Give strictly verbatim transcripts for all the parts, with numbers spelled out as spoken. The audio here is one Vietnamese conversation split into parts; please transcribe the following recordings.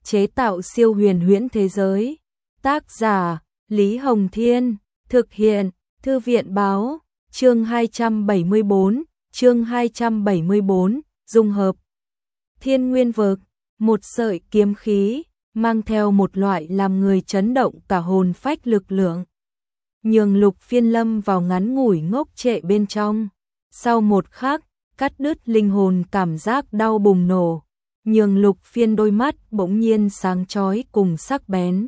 chế tạo siêu huyền huyễn thế giới. Tác giả Lý Hồng Thiên, thực hiện Thư viện Báo, chương hai trăm bảy mươi bốn, chương hai trăm bảy mươi bốn, dung hợp. Thiên Nguyên Vực, một sợi kiếm khí, mang theo một loại làm người chấn động cả hồn phách lực lượng. Nhường Lục Phiên lâm vào ngắn ngủi ngốc trệ bên trong. Sau một khắc, cắt đứt linh hồn cảm giác đau bùng nổ. Nhường Lục Phiên đôi mắt bỗng nhiên sáng chói cùng sắc bén.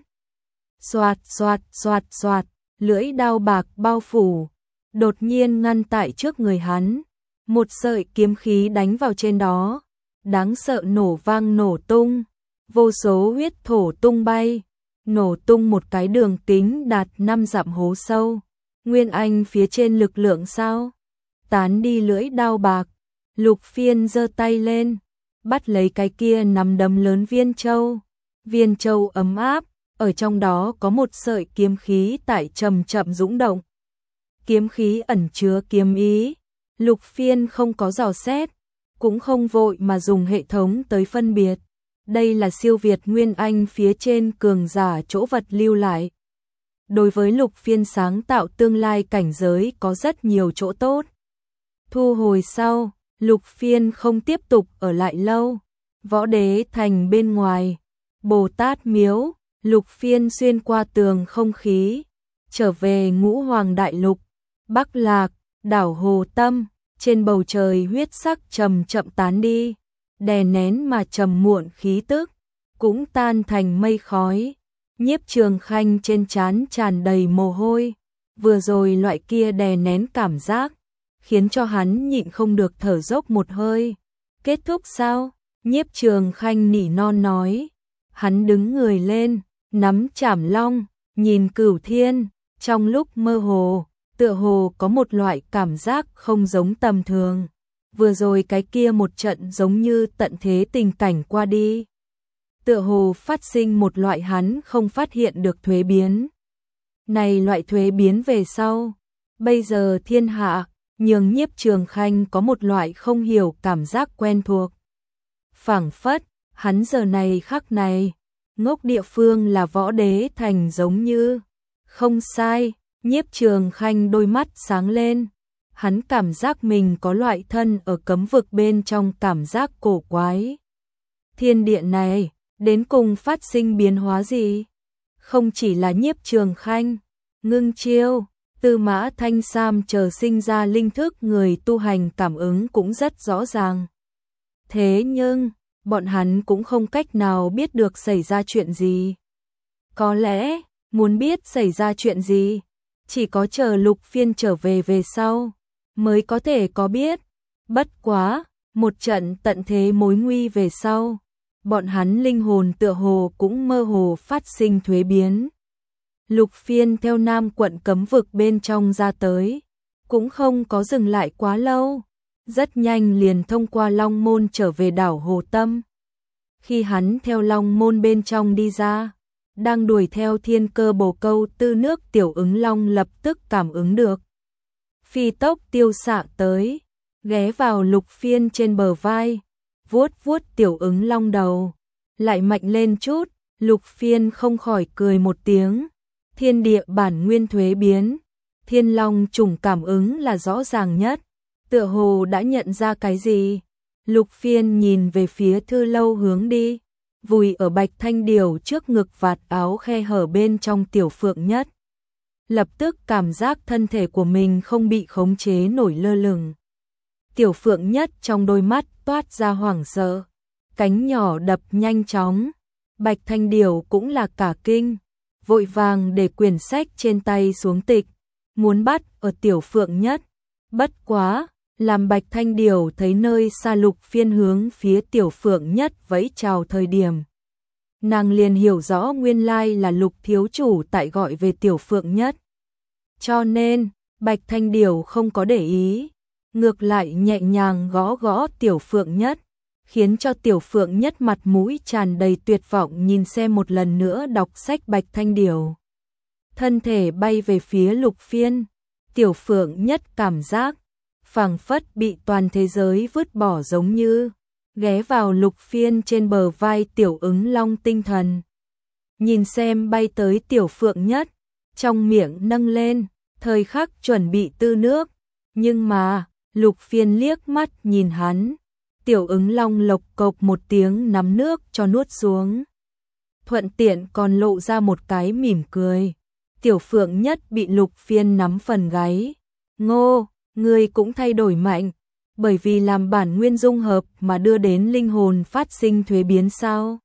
Xoạt xoạt xoạt xoạt, lưỡi đao bạc bao phủ, đột nhiên ngăn tại trước người hắn. Một sợi kiếm khí đánh vào trên đó, đáng sợ nổ vang nổ tung, vô số huyết thổ tung bay, nổ tung một cái đường kính đạt năm dặm hố sâu. Nguyên Anh phía trên lực lượng sao? Tán đi lưỡi đao bạc, Lục Phiên giơ tay lên, bắt lấy cái kia nắm đấm lớn viên châu. Viên châu ấm áp, ở trong đó có một sợi kiếm khí tại chậm chậm dũng động. Kiếm khí ẩn chứa kiếm ý, Lục Phiên không có dò xét, cũng không vội mà dùng hệ thống tới phân biệt. Đây là siêu việt Nguyên Anh phía trên cường giả chỗ vật lưu lại. Đối với Lục Phiên sáng tạo tương lai cảnh giới có rất nhiều chỗ tốt. Thu hồi sau, Lục Phiên không tiếp tục ở lại lâu. Võ Đế Thành bên ngoài, Bồ Tát Miếu, Lục Phiên xuyên qua tường không khí, trở về Ngũ Hoàng Đại Lục, Bắc Lạc, đảo Hồ Tâm. Trên bầu trời huyết sắc chậm chậm tán đi, đè nén mà trầm muộn khí tức, cũng tan thành mây khói. Nhiếp Trường Khanh trên trán tràn đầy mồ hôi, vừa rồi loại kia đè nén cảm giác, khiến cho hắn nhịn không được thở dốc một hơi. Kết thúc sao? Nhiếp Trường Khanh nỉ non nói. Hắn đứng người lên, nắm chảm long, nhìn Cửu Thiên, trong lúc mơ hồ, tựa hồ có một loại cảm giác không giống tầm thường. Vừa rồi cái kia một trận giống như tận thế tình cảnh qua đi. Tựa hồ phát sinh một loại hắn không phát hiện được thuế biến. Này loại thuế biến về sau, bây giờ thiên hạ, nhường Nhiếp Trường Khanh có một loại không hiểu cảm giác quen thuộc. Phảng phất, hắn giờ này khắc này, ngốc địa phương là Võ Đế Thành giống như. Không sai, Nhiếp Trường Khanh đôi mắt sáng lên. Hắn cảm giác mình có loại thân ở cấm vực bên trong cảm giác cổ quái. Thiên địa này, đến cùng phát sinh biến hóa gì? Không chỉ là Nhiếp Trường Khanh, Ngưng Chiêu, Tư Mã Thanh Sam chờ sinh ra linh thức người tu hành cảm ứng cũng rất rõ ràng. Thế nhưng, bọn hắn cũng không cách nào biết được xảy ra chuyện gì. Có lẽ, muốn biết xảy ra chuyện gì, chỉ có chờ Lục Phiên trở về về sau, mới có thể có biết. Bất quá, một trận tận thế mối nguy về sau, bọn hắn linh hồn tựa hồ cũng mơ hồ phát sinh thuế biến. Lục Phiên theo Nam quận cấm vực bên trong ra tới, cũng không có dừng lại quá lâu, rất nhanh liền thông qua Long Môn trở về đảo Hồ Tâm. Khi hắn theo Long Môn bên trong đi ra, đang đuổi theo Thiên Cơ Bồ Câu Tư nước Tiểu Ứng Long lập tức cảm ứng được. Phi tốc tiêu xạ tới, ghé vào Lục Phiên trên bờ vai, vuốt vuốt Tiểu Ứng Long đầu, lại mạnh lên chút. Lục Phiên không khỏi cười một tiếng. Thiên địa bản nguyên thuế biến, Thiên Long trùng cảm ứng là rõ ràng nhất, tựa hồ đã nhận ra cái gì. Lục Phiên nhìn về phía Thư Lâu hướng đi, vùi ở Bạch Thanh Điều trước ngực vạt áo khe hở bên trong Tiểu Phượng Nhất. Lập tức cảm giác thân thể của mình không bị khống chế nổi lơ lửng. Tiểu Phượng Nhất trong đôi mắt toát ra hoảng sợ, cánh nhỏ đập nhanh chóng. Bạch Thanh Điều cũng là cả kinh, vội vàng để quyển sách trên tay xuống tịch, muốn bắt ở Tiểu Phượng Nhất. Bất quá, làm Bạch Thanh Điều thấy nơi xa Lục Phiên hướng phía Tiểu Phượng Nhất vẫy chào thời điểm, nàng liền hiểu rõ nguyên lai là Lục thiếu chủ tại gọi về Tiểu Phượng Nhất. Cho nên, Bạch Thanh Điều không có để ý, ngược lại nhẹ nhàng gõ gõ Tiểu Phượng Nhất, khiến cho Tiểu Phượng Nhất mặt mũi tràn đầy tuyệt vọng nhìn xem một lần nữa đọc sách Bạch Thanh Điều. Thân thể bay về phía Lục Phiên, Tiểu Phượng Nhất cảm giác phảng phất bị toàn thế giới vứt bỏ giống như, ghé vào Lục Phiên trên bờ vai Tiểu Ứng Long tinh thần. Nhìn xem bay tới Tiểu Phượng Nhất, trong miệng nâng lên, thời khắc chuẩn bị tư nước, nhưng mà, Lục Phiên liếc mắt nhìn hắn, Tiểu Ứng Long lộc cộc một tiếng nắm nước cho nuốt xuống. Thuận tiện còn lộ ra một cái mỉm cười. Tiểu Phượng Nhất bị Lục Phiên nắm phần gáy. Ngô, ngươi cũng thay đổi mạnh, bởi vì làm bản nguyên dung hợp mà đưa đến linh hồn phát sinh thuế biến sao?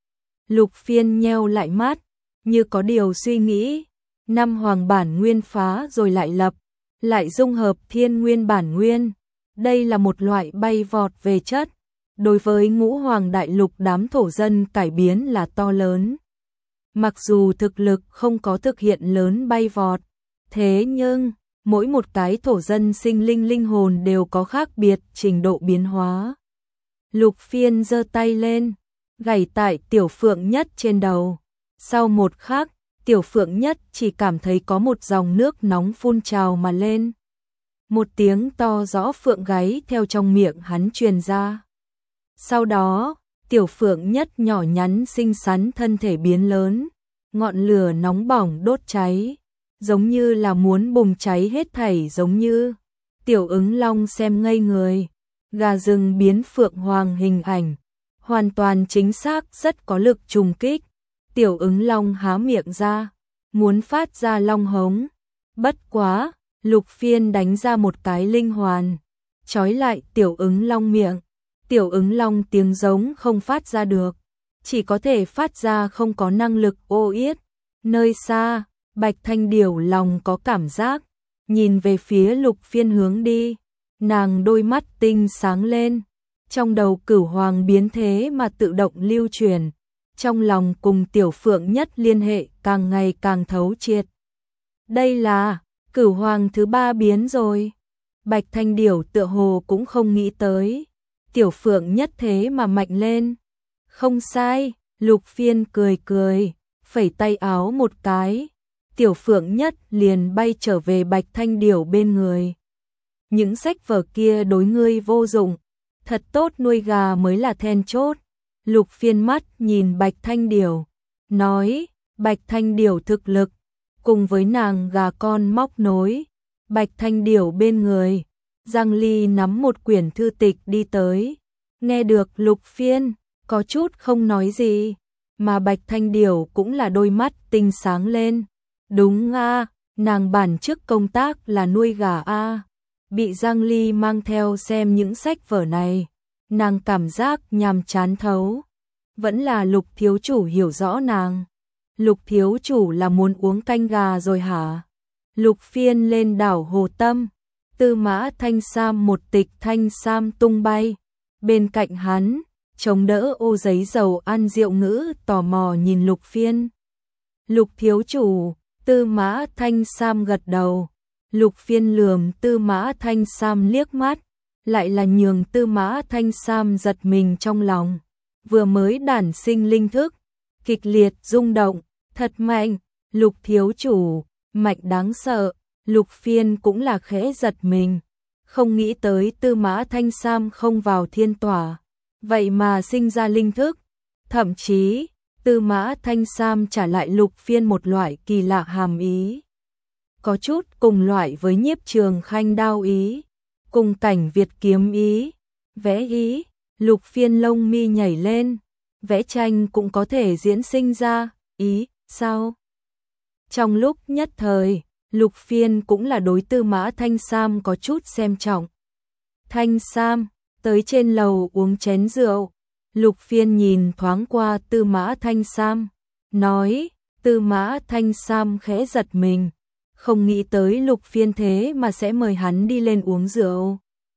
Lục Phiên nheo lại mắt, như có điều suy nghĩ. Năm hoàng bản nguyên phá rồi lại lập, lại dung hợp thiên nguyên bản nguyên. Đây là một loại bay vọt về chất. Đối với ngũ hoàng đại lục đám thổ dân cải biến là to lớn. Mặc dù thực lực không có thực hiện lớn bay vọt, thế nhưng mỗi một cái thổ dân sinh linh linh hồn đều có khác biệt trình độ biến hóa. Lục Phiên giơ tay lên, gảy tại Tiểu Phượng Nhất trên đầu. Sau một khắc, Tiểu Phượng Nhất chỉ cảm thấy có một dòng nước nóng phun trào mà lên. Một tiếng to rõ phượng gáy theo trong miệng hắn truyền ra. Sau đó, Tiểu Phượng Nhất nhỏ nhắn xinh xắn thân thể biến lớn, ngọn lửa nóng bỏng đốt cháy, giống như là muốn bùng cháy hết thảy giống như. Tiểu Ứng Long xem ngây người, gà rừng biến phượng hoàng hình ảnh, hoàn toàn chính xác rất có lực trùng kích. Tiểu Ứng Long há miệng ra, muốn phát ra long hống. Bất quá, Lục Phiên đánh ra một cái linh hoàn, trói lại Tiểu Ứng Long miệng. Tiểu Ứng Long tiếng giống không phát ra được, chỉ có thể phát ra không có năng lực ô yết. Nơi xa, Bạch Thanh Điểu lòng có cảm giác, nhìn về phía Lục Phiên hướng đi, nàng đôi mắt tinh sáng lên, trong đầu Cửu Hoàng biến thế mà tự động lưu truyền, trong lòng cùng Tiểu Phượng Nhất liên hệ càng ngày càng thấu triệt. Đây là Cửu Hoàng thứ ba biến rồi. Bạch Thanh Điểu tựa hồ cũng không nghĩ tới, Tiểu Phượng Nhất thế mà mạnh lên. Không sai, Lục Phiên cười cười, phẩy tay áo một cái, Tiểu Phượng Nhất liền bay trở về Bạch Thanh Điểu bên người. Những sách vở kia đối ngươi vô dụng, thật tốt nuôi gà mới là then chốt. Lục Phiên mắt nhìn Bạch Thanh Điểu, nói, Bạch Thanh Điểu thực lực, cùng với nàng gà con móc nối. Bạch Thanh Điểu bên người, Giang Ly nắm một quyển thư tịch đi tới, nghe được Lục Phiên, có chút không nói gì, mà Bạch Thanh Điểu cũng là đôi mắt tinh sáng lên. Đúng a, nàng bản chức công tác là nuôi gà a. Bị Giang Ly mang theo xem những sách vở này, nàng cảm giác nhàm chán thấu. Vẫn là Lục thiếu chủ hiểu rõ nàng. Lục thiếu chủ là muốn uống canh gà rồi hả? Lục Phiên lên đảo Hồ Tâm, Tư Mã Thanh Sam một tịch thanh sam tung bay. Bên cạnh hắn, chống đỡ ô giấy dầu ăn rượu ngữ tò mò nhìn Lục Phiên. Lục thiếu chủ, Tư Mã Thanh Sam gật đầu. Lục Phiên lườm Tư Mã Thanh Sam liếc mắt, lại là nhường Tư Mã Thanh Sam giật mình trong lòng. Vừa mới đản sinh linh thức, kịch liệt rung động, thật mạnh. Lục thiếu chủ, mạnh đáng sợ. Lục Phiên cũng là khẽ giật mình, không nghĩ tới Tư Mã Thanh Sam không vào thiên tỏa, vậy mà sinh ra linh thức. Thậm chí, Tư Mã Thanh Sam trả lại Lục Phiên một loại kỳ lạ hàm ý, có chút cùng loại với Nhiếp Trường Khanh đao ý, cùng Cảnh Việt kiếm ý, vẽ ý. Lục Phiên lông mi nhảy lên, vẽ tranh cũng có thể diễn sinh ra ý sao? Trong lúc nhất thời, Lục Phiên cũng là đối Tư Mã Thanh Sam có chút xem trọng. Thanh Sam, tới trên lầu uống chén rượu. Lục Phiên nhìn thoáng qua Tư Mã Thanh Sam, nói. Tư Mã Thanh Sam khẽ giật mình, không nghĩ tới Lục Phiên thế mà sẽ mời hắn đi lên uống rượu.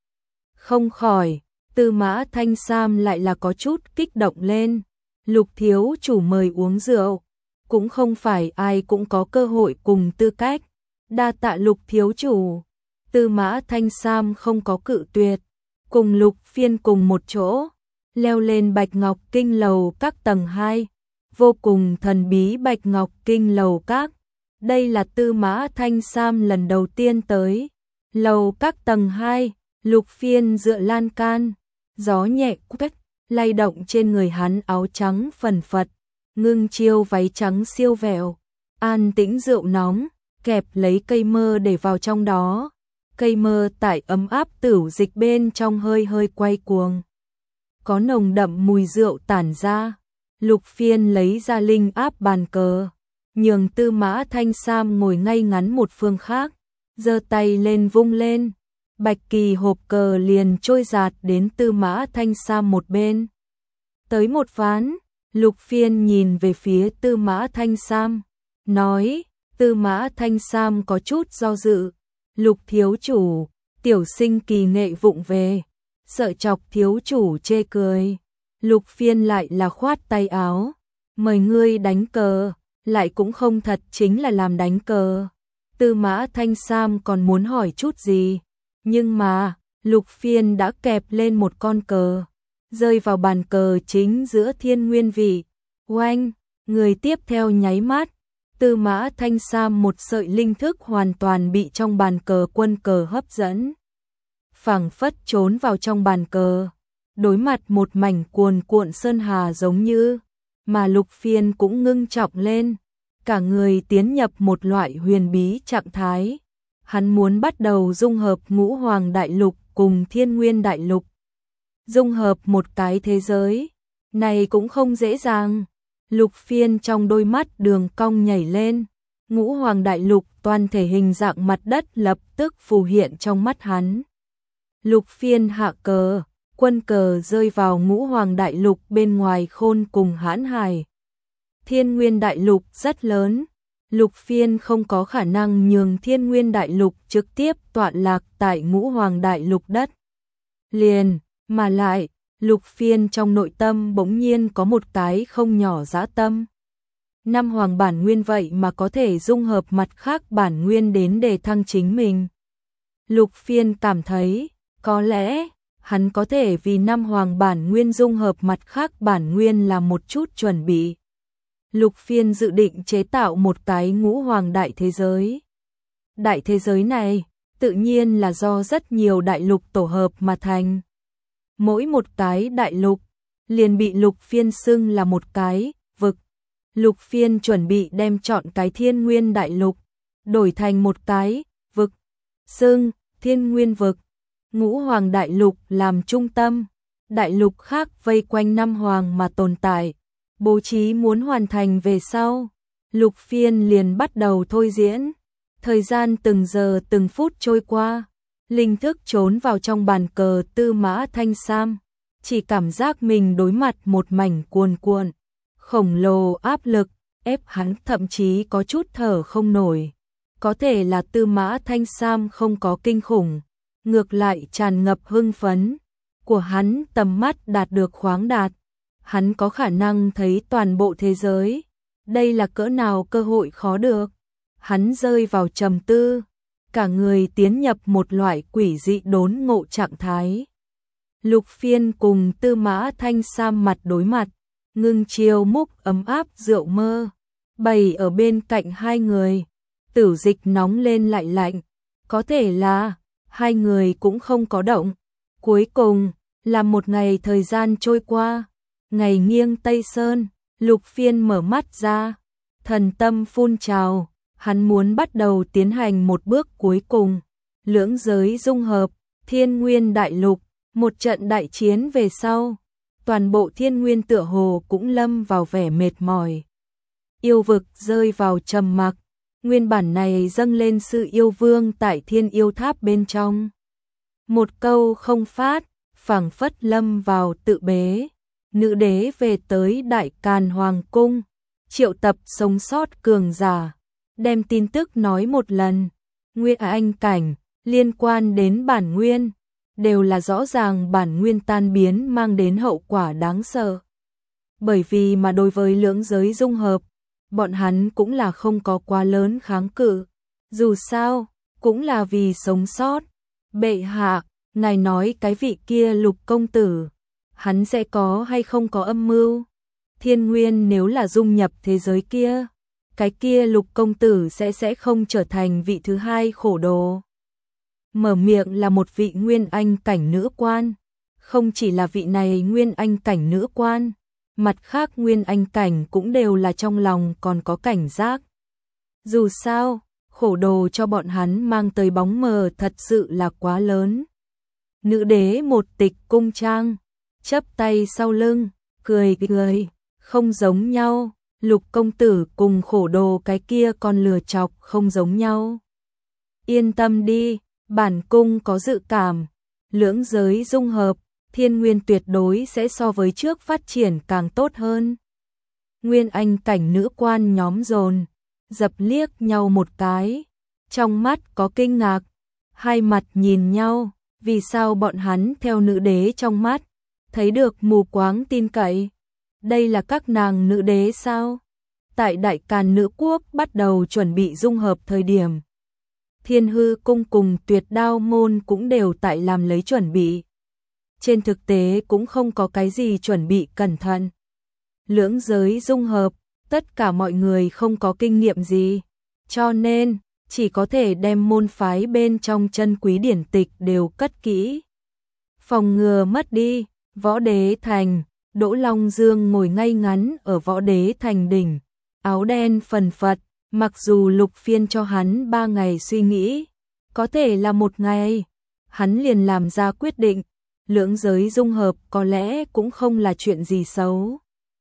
Không khỏi, Tư Mã Thanh Sam lại là có chút kích động lên. Lục thiếu chủ mời uống rượu, cũng không phải ai cũng có cơ hội cùng tư cách. Đa tạ Lục thiếu chủ. Tư Mã Thanh Sam không có cự tuyệt, cùng Lục Phiên cùng một chỗ, leo lên Bạch Ngọc Kinh lầu các tầng hai, vô cùng thần bí Bạch Ngọc Kinh lầu các. Đây là Tư Mã Thanh Sam lần đầu tiên tới. Lầu các tầng hai, Lục Phiên dựa lan can, gió nhẹ quét lay động trên người hắn áo trắng phần phật, ngưng chiêu váy trắng siêu vẹo, an tĩnh rượu nóng, kẹp lấy cây mơ để vào trong đó. Cây mơ tải ấm áp tửu dịch bên trong hơi hơi quay cuồng. Có nồng đậm mùi rượu tản ra. Lục Phiên lấy ra linh áp bàn cờ, nhường Tư Mã Thanh Sam ngồi ngay ngắn một phương khác, giơ tay lên vung lên, bạch kỳ hộp cờ liền trôi giạt đến Tư Mã Thanh Sam một bên. Tới một ván, Lục Phiên nhìn về phía Tư Mã Thanh Sam, nói, Tư Mã Thanh Sam có chút do dự, Lục thiếu chủ, tiểu sinh kỳ nghệ vụng về, sợ chọc thiếu chủ chê cười. Lục Phiên lại là khoát tay áo, mời ngươi đánh cờ, lại cũng không thật chính là làm đánh cờ. Tư Mã Thanh Sam còn muốn hỏi chút gì, nhưng mà, Lục Phiên đã kẹp lên một con cờ, rơi vào bàn cờ chính giữa thiên nguyên vị. Oanh, người tiếp theo nháy mắt, Tư Mã Thanh Sam một sợi linh thức hoàn toàn bị trong bàn cờ quân cờ hấp dẫn. Phảng phất trốn vào trong bàn cờ, đối mặt một mảnh cuồn cuộn sơn hà giống như, mà Lục Phiên cũng ngưng trọng lên, cả người tiến nhập một loại huyền bí trạng thái. Hắn muốn bắt đầu dung hợp Ngũ Hoàng Đại Lục cùng Thiên Nguyên Đại Lục. Dung hợp một cái thế giới, này cũng không dễ dàng. Lục Phiên trong đôi mắt đường cong nhảy lên, Ngũ Hoàng Đại Lục toàn thể hình dạng mặt đất lập tức phù hiện trong mắt hắn. Lục Phiên hạ cờ, quân cờ rơi vào Ngũ Hoàng Đại Lục bên ngoài khôn cùng hãn hải. Thiên Nguyên Đại Lục rất lớn, Lục Phiên không có khả năng nhường Thiên Nguyên Đại Lục trực tiếp tọa lạc tại Ngũ Hoàng Đại Lục đất. Liền, mà lại, Lục Phiên trong nội tâm bỗng nhiên có một cái không nhỏ dã tâm. Năm hoàng bản nguyên vậy mà có thể dung hợp mặt khác bản nguyên đến để thăng chính mình. Lục Phiên cảm thấy, có lẽ, hắn có thể vì năm hoàng bản nguyên dung hợp mặt khác bản nguyên làm một chút chuẩn bị. Lục Phiên dự định chế tạo một cái ngũ hoàng đại thế giới. Đại thế giới này, tự nhiên là do rất nhiều đại lục tổ hợp mà thành. Mỗi một cái đại lục, liền bị Lục Phiên xưng là một cái vực. Lục Phiên chuẩn bị đem chọn cái Thiên Nguyên Đại Lục, đổi thành một cái vực, xưng Thiên Nguyên Vực. Ngũ Hoàng Đại Lục làm trung tâm, đại lục khác vây quanh năm hoàng mà tồn tại. Bố trí muốn hoàn thành về sau, Lục Phiên liền bắt đầu thôi diễn. Thời gian từng giờ từng phút trôi qua, linh thức trốn vào trong bàn cờ Tư Mã Thanh Sam, chỉ cảm giác mình đối mặt một mảnh cuồn cuộn, khổng lồ áp lực, ép hắn thậm chí có chút thở không nổi. Có thể là Tư Mã Thanh Sam không có kinh khủng, ngược lại tràn ngập hưng phấn, của hắn tầm mắt đạt được khoáng đạt. Hắn có khả năng thấy toàn bộ thế giới, đây là cỡ nào cơ hội khó được. Hắn rơi vào trầm tư, cả người tiến nhập một loại quỷ dị đốn ngộ trạng thái. Lục Phiên cùng Tư Mã Thanh Sam mặt đối mặt, ngưng chiêu múc ấm áp rượu mơ, bày ở bên cạnh hai người, tử dịch nóng lên lại lạnh, có thể là hai người cũng không có động. Cuối cùng, là một ngày thời gian trôi qua, ngày nghiêng Tây Sơn, Lục Phiên mở mắt ra, thần tâm phun trào, hắn muốn bắt đầu tiến hành một bước cuối cùng, lưỡng giới dung hợp, Thiên Nguyên Đại Lục, một trận đại chiến về sau, toàn bộ Thiên Nguyên tựa hồ cũng lâm vào vẻ mệt mỏi. Yêu vực rơi vào trầm mặc, nguyên bản này dâng lên sự yêu vương tại Thiên Yêu Tháp bên trong. Một câu không phát, phảng phất lâm vào tự bế. Nữ đế về tới Đại Càn Hoàng Cung, triệu tập sống sót cường giả, đem tin tức nói một lần. Nguyên anh cảnh, liên quan đến bản nguyên, đều là rõ ràng bản nguyên tan biến mang đến hậu quả đáng sợ. Bởi vì mà đối với lưỡng giới dung hợp, bọn hắn cũng là không có quá lớn kháng cự. Dù sao, cũng là vì sống sót. Bệ hạ, ngài nói cái vị kia Lục công tử, hắn sẽ có hay không có âm mưu? Thiên Nguyên nếu là dung nhập thế giới kia, cái kia Lục công tử sẽ sẽ không trở thành vị thứ hai khổ đồ. Mở miệng là một vị nguyên anh cảnh nữ quan, Không chỉ là vị này nguyên anh cảnh nữ quan, mặt khác nguyên anh cảnh cũng đều là trong lòng còn có cảnh giác. Dù sao, khổ đồ cho bọn hắn mang tới bóng mờ thật sự là quá lớn. Nữ đế một tịch cung trang, chắp tay sau lưng, cười cười, không giống nhau, Lục công tử cùng khổ đồ cái kia còn lừa chọc không giống nhau. Yên tâm đi, bản cung có dự cảm, lưỡng giới dung hợp, thiên nguyên tuyệt đối sẽ so với trước phát triển càng tốt hơn. Nguyên anh cảnh nữ quan nhóm dồn, dập liếc nhau một cái, trong mắt có kinh ngạc, hai mặt nhìn nhau, vì sao bọn hắn theo nữ đế trong mắt, thấy được mù quáng tin cậy. Đây là các nàng nữ đế sao? Tại Đại Càn Nữ Quốc bắt đầu chuẩn bị dung hợp thời điểm, Thiên Hư Cung cùng Tuyệt Đao Môn cũng đều tại làm lấy chuẩn bị. Trên thực tế cũng không có cái gì chuẩn bị cẩn thận. Lưỡng giới dung hợp, tất cả mọi người không có kinh nghiệm gì, cho nên chỉ có thể đem môn phái bên trong chân quý điển tịch đều cất kỹ. Phòng ngừa mất đi, Võ Đế Thành, Đỗ Long Dương ngồi ngay ngắn ở Võ Đế Thành đỉnh, áo đen phần phật, mặc dù Lục Phiên cho hắn ba ngày suy nghĩ, có thể là một ngày, hắn liền làm ra quyết định, lưỡng giới dung hợp có lẽ cũng không là chuyện gì xấu.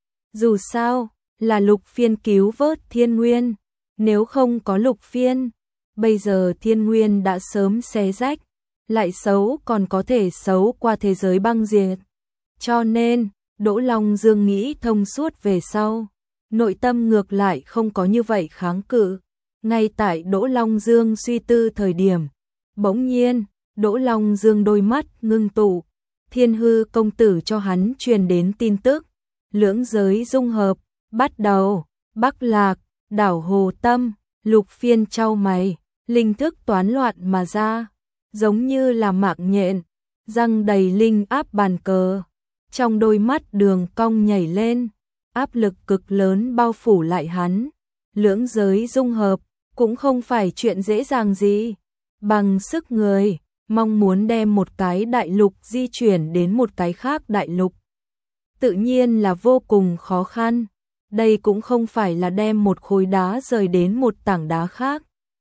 Dù sao, là Lục Phiên cứu vớt Thiên Nguyên, nếu không có Lục Phiên, bây giờ Thiên Nguyên đã sớm xé rách, lại xấu còn có thể xấu qua thế giới băng diệt. Cho nên, Đỗ Long Dương nghĩ thông suốt về sau, nội tâm ngược lại không có như vậy kháng cự. Ngay tại Đỗ Long Dương suy tư thời điểm, bỗng nhiên, Đỗ Long Dương đôi mắt ngưng tụ, Thiên Hư công tử cho hắn truyền đến tin tức, lưỡng giới dung hợp, bắt đầu, Bắc Lạc, đảo Hồ Tâm, Lục Phiên chau mày, linh thức toán loạn mà ra, giống như là mạng nhện, răng đầy linh áp bàn cờ, trong đôi mắt đường cong nhảy lên, áp lực cực lớn bao phủ lại hắn, lưỡng giới dung hợp, cũng không phải chuyện dễ dàng gì, bằng sức người, mong muốn đem một cái đại lục di chuyển đến một cái khác đại lục. Tự nhiên là vô cùng khó khăn, đây cũng không phải là đem một khối đá rời đến một tảng đá khác.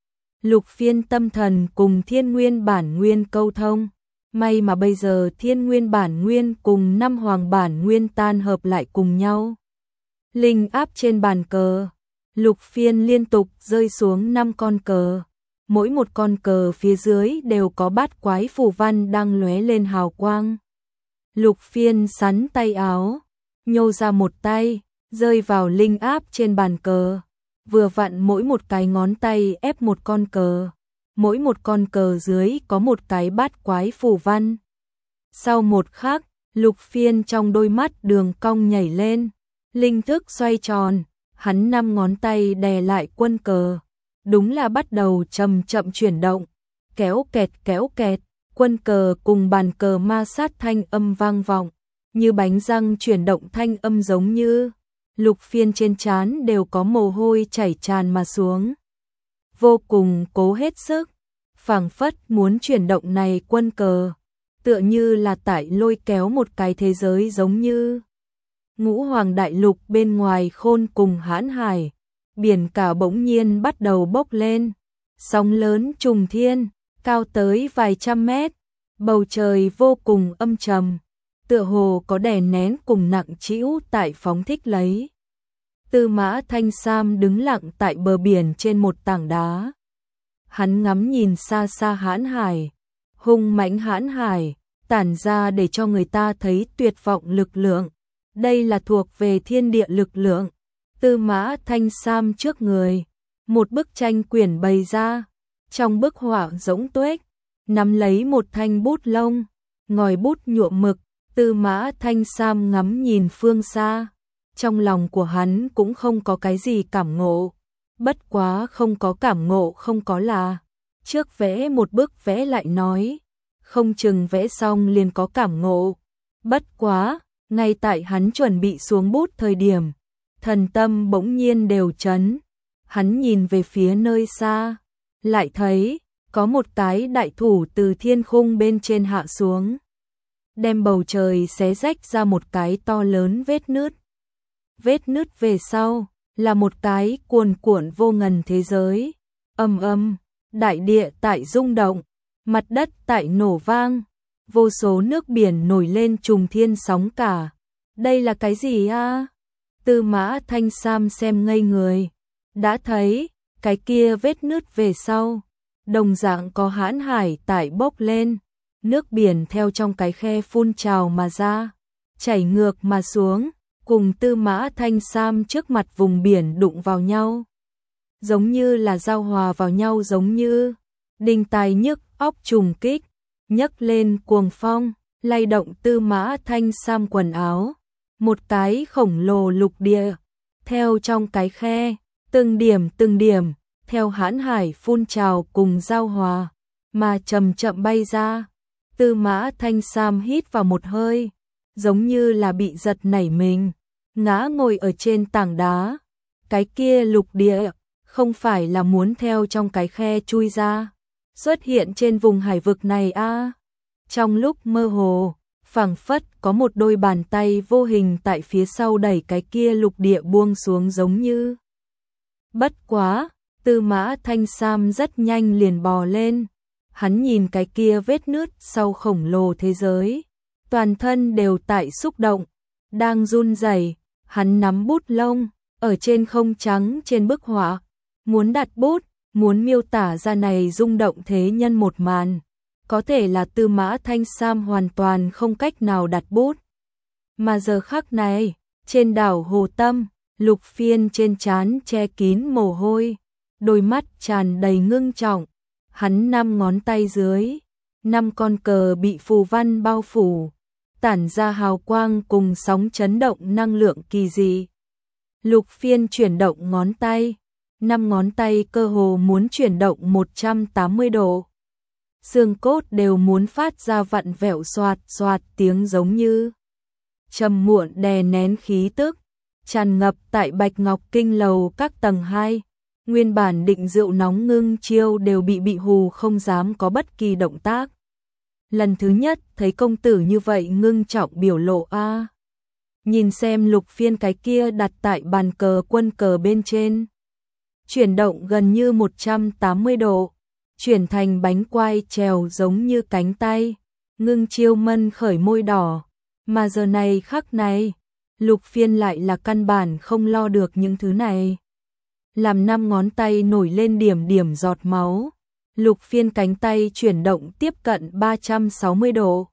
Lục Phiên tâm thần cùng Thiên Nguyên bản nguyên câu thông, may mà bây giờ Thiên Nguyên bản nguyên cùng năm hoàng bản nguyên tan hợp lại cùng nhau. Linh áp trên bàn cờ, Lục Phiên liên tục rơi xuống năm con cờ, mỗi một con cờ phía dưới đều có bát quái phù văn đang lóe lên hào quang. Lục Phiên sắn tay áo, nhô ra một tay, rơi vào linh áp trên bàn cờ, vừa vặn mỗi một cái ngón tay ép một con cờ, mỗi một con cờ dưới có một cái bát quái phù văn. Sau một khắc, Lục Phiên trong đôi mắt đường cong nhảy lên, linh thức xoay tròn, hắn năm ngón tay đè lại quân cờ, đúng là bắt đầu chậm chậm chuyển động, kéo kẹt kéo kẹt, quân cờ cùng bàn cờ ma sát thanh âm vang vọng, như bánh răng chuyển động thanh âm giống như. Lục Phiên trên trán đều có mồ hôi chảy tràn mà xuống, vô cùng cố hết sức, phảng phất muốn chuyển động này quân cờ, tựa như là tại lôi kéo một cái thế giới giống như. Ngũ hoàng đại lục bên ngoài khôn cùng hãn hải, biển cả bỗng nhiên bắt đầu bốc lên, sóng lớn trùng thiên, cao tới vài trăm mét, bầu trời vô cùng âm trầm, tựa hồ có đè nén cùng nặng trĩu tại phóng thích lấy. Tư Mã Thanh Sam đứng lặng tại bờ biển trên một tảng đá. Hắn ngắm nhìn xa xa hãn hải, hung mãnh hãn hải, tản ra để cho người ta thấy tuyệt vọng lực lượng. Đây là thuộc về thiên địa lực lượng. Tư Mã Thanh Sam trước người, một bức tranh quyển bày ra, trong bức họa rỗng tuếch, nắm lấy một thanh bút lông, ngòi bút nhuộm mực, Tư Mã Thanh Sam ngắm nhìn phương xa, trong lòng của hắn cũng không có cái gì cảm ngộ, bất quá không có cảm ngộ không có là, trước vẽ một bức vẽ lại nói, không chừng vẽ xong liền có cảm ngộ, bất quá, ngay tại hắn chuẩn bị xuống bút thời điểm, thần tâm bỗng nhiên đều chấn, hắn nhìn về phía nơi xa, lại thấy, có một cái đại thủ từ thiên khung bên trên hạ xuống. đem bầu trời xé rách ra một cái to lớn vết nứt. Vết nứt về sau là một cái cuồn cuộn vô ngần thế giới. Ầm ầm, đại địa tại rung động, mặt đất tại nổ vang, vô số nước biển nổi lên trùng thiên sóng cả. Đây là cái gì a? Tư Mã Thanh Sam xem ngây người, đã thấy cái kia vết nứt về sau, đồng dạng có hãn hải tại bốc lên, nước biển theo trong cái khe phun trào mà ra, chảy ngược mà xuống, cùng Tư Mã Thanh Sam trước mặt vùng biển đụng vào nhau. Giống như là giao hòa vào nhau, giống như đinh tai nhức óc trùng kích, nhấc lên cuồng phong, lay động Tư Mã Thanh Sam quần áo. Một cái khổng lồ lục địa, theo trong cái khe, từng điểm từng điểm, theo hãn hải phun trào cùng giao hòa, mà chậm chậm bay ra. Tư Mã Thanh Sam hít vào một hơi, giống như là bị giật nảy mình, ngã ngồi ở trên tảng đá. Cái kia lục địa, không phải là muốn theo trong cái khe chui ra, xuất hiện trên vùng hải vực này a? À? Trong lúc mơ hồ, phảng phất có một đôi bàn tay vô hình tại phía sau đẩy cái kia lục địa buông xuống giống như. Bất quá, Tư Mã Thanh Sam rất nhanh liền bò lên, hắn nhìn cái kia vết nứt sau khổng lồ thế giới, toàn thân đều tại xúc động, đang run rẩy, hắn nắm bút lông, ở trên không trắng trên bức họa, muốn đặt bút, muốn miêu tả ra này rung động thế nhân một màn. Có thể là Tư Mã Thanh Sam hoàn toàn không cách nào đặt bút. Mà giờ khắc này, trên đảo Hồ Tâm, Lục Phiên trên trán che kín mồ hôi, đôi mắt tràn đầy ngưng trọng, hắn năm ngón tay dưới, năm con cờ bị phù văn bao phủ, tản ra hào quang cùng sóng chấn động năng lượng kỳ dị. Lục Phiên chuyển động ngón tay, năm ngón tay cơ hồ muốn chuyển động một trăm tám mươi độ. Xương cốt đều muốn phát ra vặn vẹo xoạt xoạt tiếng giống như trầm muộn đè nén khí tức, tràn ngập tại Bạch Ngọc Kinh lầu các tầng hai. Nguyên bản định rượu nóng ngưng chiêu đều bị bị hù không dám có bất kỳ động tác. Lần thứ nhất thấy công tử như vậy ngưng trọng biểu lộ a. À. Nhìn xem Lục Phiên cái kia đặt tại bàn cờ quân cờ bên trên, chuyển động gần như một trăm tám mươi độ, chuyển thành bánh quai trèo giống như cánh tay, ngưng chiêu mân khởi môi đỏ, mà giờ này khắc này, Lục Phiên lại là căn bản không lo được những thứ này. Làm năm ngón tay nổi lên điểm điểm giọt máu, Lục Phiên cánh tay chuyển động tiếp cận ba trăm sáu mươi độ.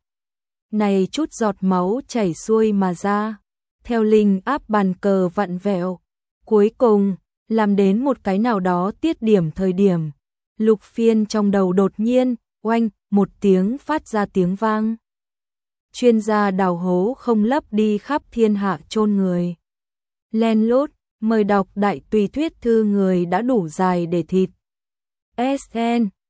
Này chút giọt máu chảy xuôi mà ra, theo linh áp bàn cờ vặn vẹo, cuối cùng làm đến một cái nào đó tiết điểm thời điểm, Lục Phiên trong đầu đột nhiên, oanh, một tiếng phát ra tiếng vang. Chuyên gia đào hố không lấp đi khắp thiên hạ chôn người. Len lút, mời đọc đại tùy thuyết thư người đã đủ dài để thịt. ét en